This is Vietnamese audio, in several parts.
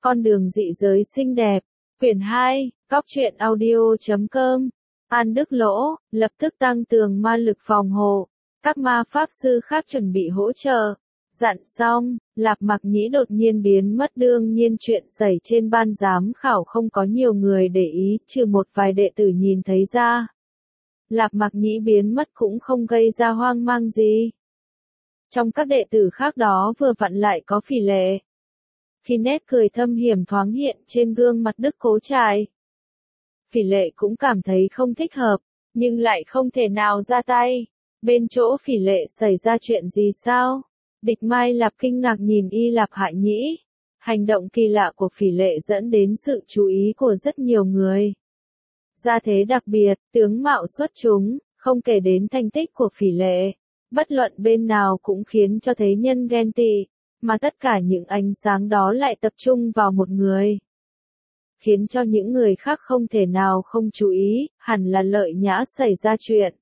Con đường dị giới xinh đẹp. Quyển 2, Cóc truyện audio.com. An Đức Lỗ, lập tức tăng tường ma lực phòng hộ. Các ma pháp sư khác chuẩn bị hỗ trợ. Dặn xong, Lạp Mặc Nhĩ đột nhiên biến mất. Đương nhiên chuyện xảy trên ban giám khảo không có nhiều người để ý, trừ một vài đệ tử nhìn thấy ra. Lạp Mặc Nhĩ biến mất cũng không gây ra hoang mang gì. Trong các đệ tử khác đó vừa vặn lại có Phỉ Lệ. Khi nét cười thâm hiểm thoáng hiện trên gương mặt Đức Cố Trại, Phỉ Lệ cũng cảm thấy không thích hợp, nhưng lại không thể nào ra tay. Bên chỗ Phỉ Lệ xảy ra chuyện gì sao? Địch Mai Lạp kinh ngạc nhìn Y Lạp Hại Nhĩ. Hành động kỳ lạ của Phỉ Lệ dẫn đến sự chú ý của rất nhiều người. Gia thế đặc biệt, tướng mạo xuất chúng, không kể đến thành tích của Phỉ Lệ. Bất luận bên nào cũng khiến cho thế nhân ghen tị, mà tất cả những ánh sáng đó lại tập trung vào một người. Khiến cho những người khác không thể nào không chú ý, hẳn là Lợi Nhã xảy ra chuyện.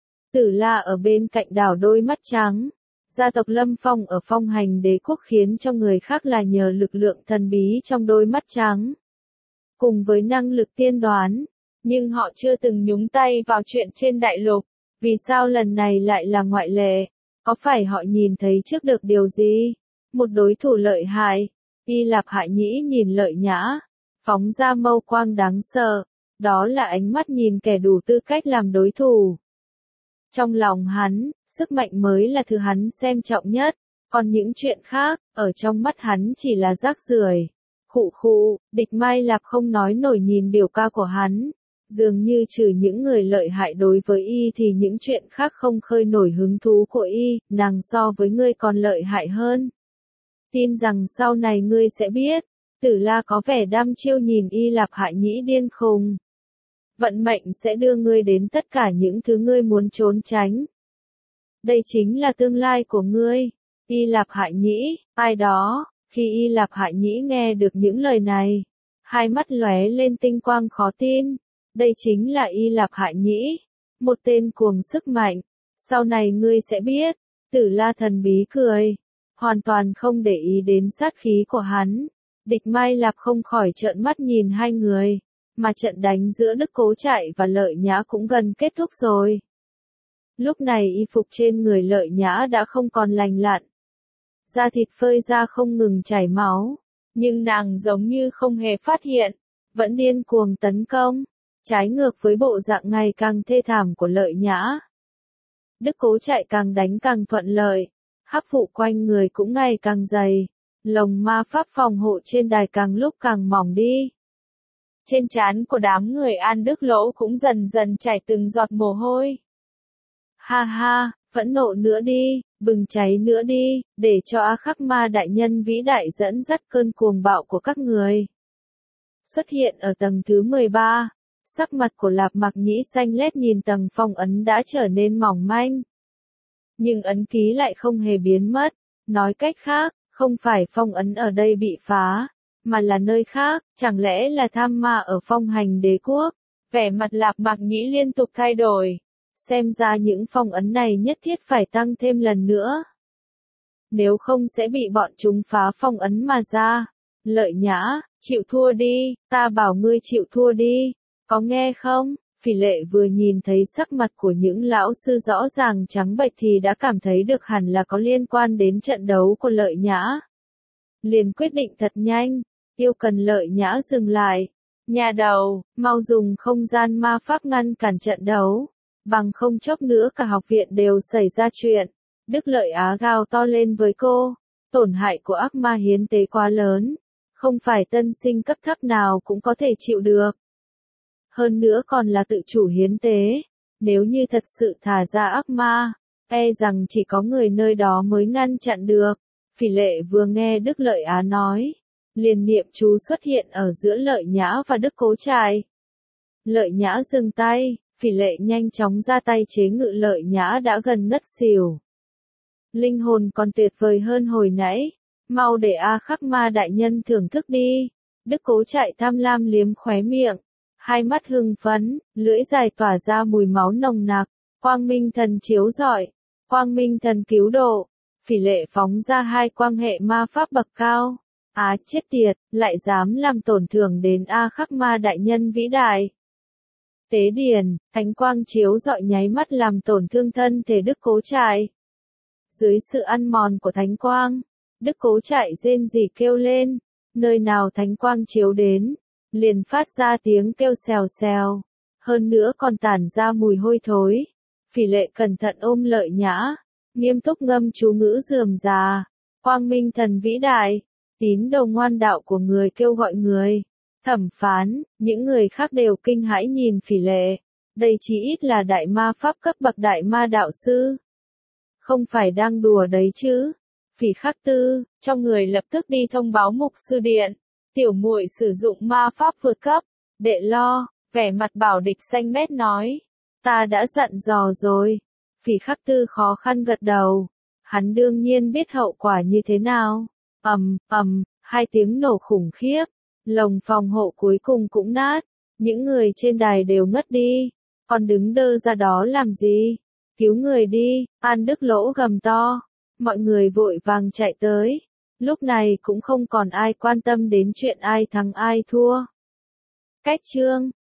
Tử La ở bên cạnh đảo đôi mắt trắng. Gia tộc Lâm Phong ở Phong Hành Đế quốc khiến cho người khác là nhờ lực lượng thần bí trong đôi mắt trắng. Cùng với năng lực tiên đoán, nhưng họ chưa từng nhúng tay vào chuyện trên đại lục. Vì sao lần này lại là ngoại lệ? Có phải họ nhìn thấy trước được điều gì? Một đối thủ lợi hại. Y Lạp Hại Nhĩ nhìn Lợi Nhã, phóng ra mâu quang đáng sợ. Đó là ánh mắt nhìn kẻ đủ tư cách làm đối thủ. Trong lòng hắn, sức mạnh mới là thứ hắn xem trọng nhất, còn những chuyện khác, ở trong mắt hắn chỉ là rác rưởi. Khụ khụ, Địch Mai Lạp không nói nổi nhìn biểu ca của hắn. Dường như trừ những người lợi hại đối với y thì những chuyện khác không khơi nổi hứng thú của y, nàng so với ngươi còn lợi hại hơn. Tin rằng sau này ngươi sẽ biết. Tử La có vẻ đăm chiêu nhìn Y Lạp Hại Nhĩ điên khùng. Vận mệnh sẽ đưa ngươi đến tất cả những thứ ngươi muốn trốn tránh. Đây chính là tương lai của ngươi. Y Lạp Hại Nhĩ, ai đó. Khi Y Lạp Hại Nhĩ nghe được những lời này, hai mắt lóe lên tinh quang khó tin. Đây chính là Y Lạp Hại Nhĩ, một tên cuồng sức mạnh. Sau này ngươi sẽ biết. Tử La thần bí cười, hoàn toàn không để ý đến sát khí của hắn. Địch Mai Lạp không khỏi trợn mắt nhìn hai người, mà trận đánh giữa Đức Cố Trại và Lợi Nhã cũng gần kết thúc rồi. Lúc này y phục trên người Lợi Nhã đã không còn lành lặn. Da thịt phơi ra không ngừng chảy máu, nhưng nàng giống như không hề phát hiện, vẫn điên cuồng tấn công, trái ngược với bộ dạng ngày càng thê thảm của Lợi Nhã. Đức Cố Trại càng đánh càng thuận lợi, hắc vụ quanh người cũng ngày càng dày, lồng ma pháp phòng hộ trên đài càng lúc càng mỏng đi. Trên trán của đám người An Đức Lỗ cũng dần dần chảy từng giọt mồ hôi. Ha ha, phẫn nộ nữa đi, bừng cháy nữa đi, để cho A Khắc Ma đại nhân vĩ đại dẫn dắt cơn cuồng bạo của các người. Xuất hiện ở tầng thứ 13, sắc mặt của Lạp Mặc Nhĩ xanh lét nhìn tầng phong ấn đã trở nên mỏng manh. Nhưng ấn ký lại không hề biến mất, nói cách khác, không phải phong ấn ở đây bị phá, mà là nơi khác, chẳng lẽ là tham ma ở Phong Hành Đế quốc? Vẻ mặt Lạp Mặc Nhĩ liên tục thay đổi. Xem ra những phong ấn này nhất thiết phải tăng thêm lần nữa. Nếu không sẽ bị bọn chúng phá phong ấn mà ra. Lợi Nhã, chịu thua đi, ta bảo ngươi chịu thua đi, có nghe không? Phỉ Lệ vừa nhìn thấy sắc mặt của những lão sư rõ ràng trắng bệch thì đã cảm thấy được hẳn là có liên quan đến trận đấu của Lợi Nhã. Liền quyết định thật nhanh, yêu cần Lợi Nhã dừng lại. Nhà đầu, mau dùng không gian ma pháp ngăn cản trận đấu, bằng không chốc nữa cả học viện đều xảy ra chuyện. Đức Lợi Á gào to lên với cô, tổn hại của ác ma hiến tế quá lớn, không phải tân sinh cấp thấp nào cũng có thể chịu được. Hơn nữa còn là tự chủ hiến tế, nếu như thật sự thả ra ác ma, e rằng chỉ có người nơi đó mới ngăn chặn được. Phỉ Lệ vừa nghe Đức Lợi Á nói, liền niệm chú xuất hiện ở giữa Lợi Nhã và Đức Cố Trại. Lợi Nhã dừng tay, Phỉ Lệ nhanh chóng ra tay chế ngự Lợi Nhã đã gần ngất xỉu. Linh hồn còn tuyệt vời hơn hồi nãy, mau để A Khắc Ma đại nhân thưởng thức đi. Đức Cố Trại tham lam liếm khóe miệng, hai mắt hưng phấn, lưỡi dài tỏa ra mùi máu nồng nặc. Quang Minh Thần chiếu rọi, Quang Minh Thần cứu độ. Phỉ Lệ phóng ra hai quang hệ ma pháp bậc cao. Chết tiệt, lại dám làm tổn thương đến A Khắc Ma đại nhân vĩ đại. Tế điền, thánh quang chiếu rọi nháy mắt làm tổn thương thân thể Đức Cố Trại. Dưới sự ăn mòn của thánh quang, Đức Cố Trại rên rỉ kêu lên, nơi nào thánh quang chiếu đến, liền phát ra tiếng kêu xèo xèo, hơn nữa còn tản ra mùi hôi thối. Phỉ Lệ cẩn thận ôm Lợi Nhã, nghiêm túc ngâm chú ngữ rườm rà, quang minh thần vĩ đại, tín đồ ngoan đạo của người kêu gọi người. Thẩm Phán, những người khác đều kinh hãi nhìn Phỉ Lệ, đây chí ít là đại ma pháp cấp bậc đại ma đạo sư. Không phải đang đùa đấy chứ. Phỉ Khắc Tư, trong người lập tức đi thông báo mục sư điện, tiểu muội sử dụng ma pháp vượt cấp, đệ lo, vẻ mặt bảo địch xanh mét nói, ta đã dặn dò rồi. Phỉ Khắc Tư khó khăn gật đầu, hắn đương nhiên biết hậu quả như thế nào. Hai tiếng nổ khủng khiếp, lồng phòng hộ cuối cùng cũng nát, những người trên đài đều ngất đi, còn đứng đơ ra đó làm gì? Cứu người đi, An Đức Lỗ gầm to. Mọi người vội vàng chạy tới. Lúc này cũng không còn ai quan tâm đến chuyện ai thắng ai thua. Cách chương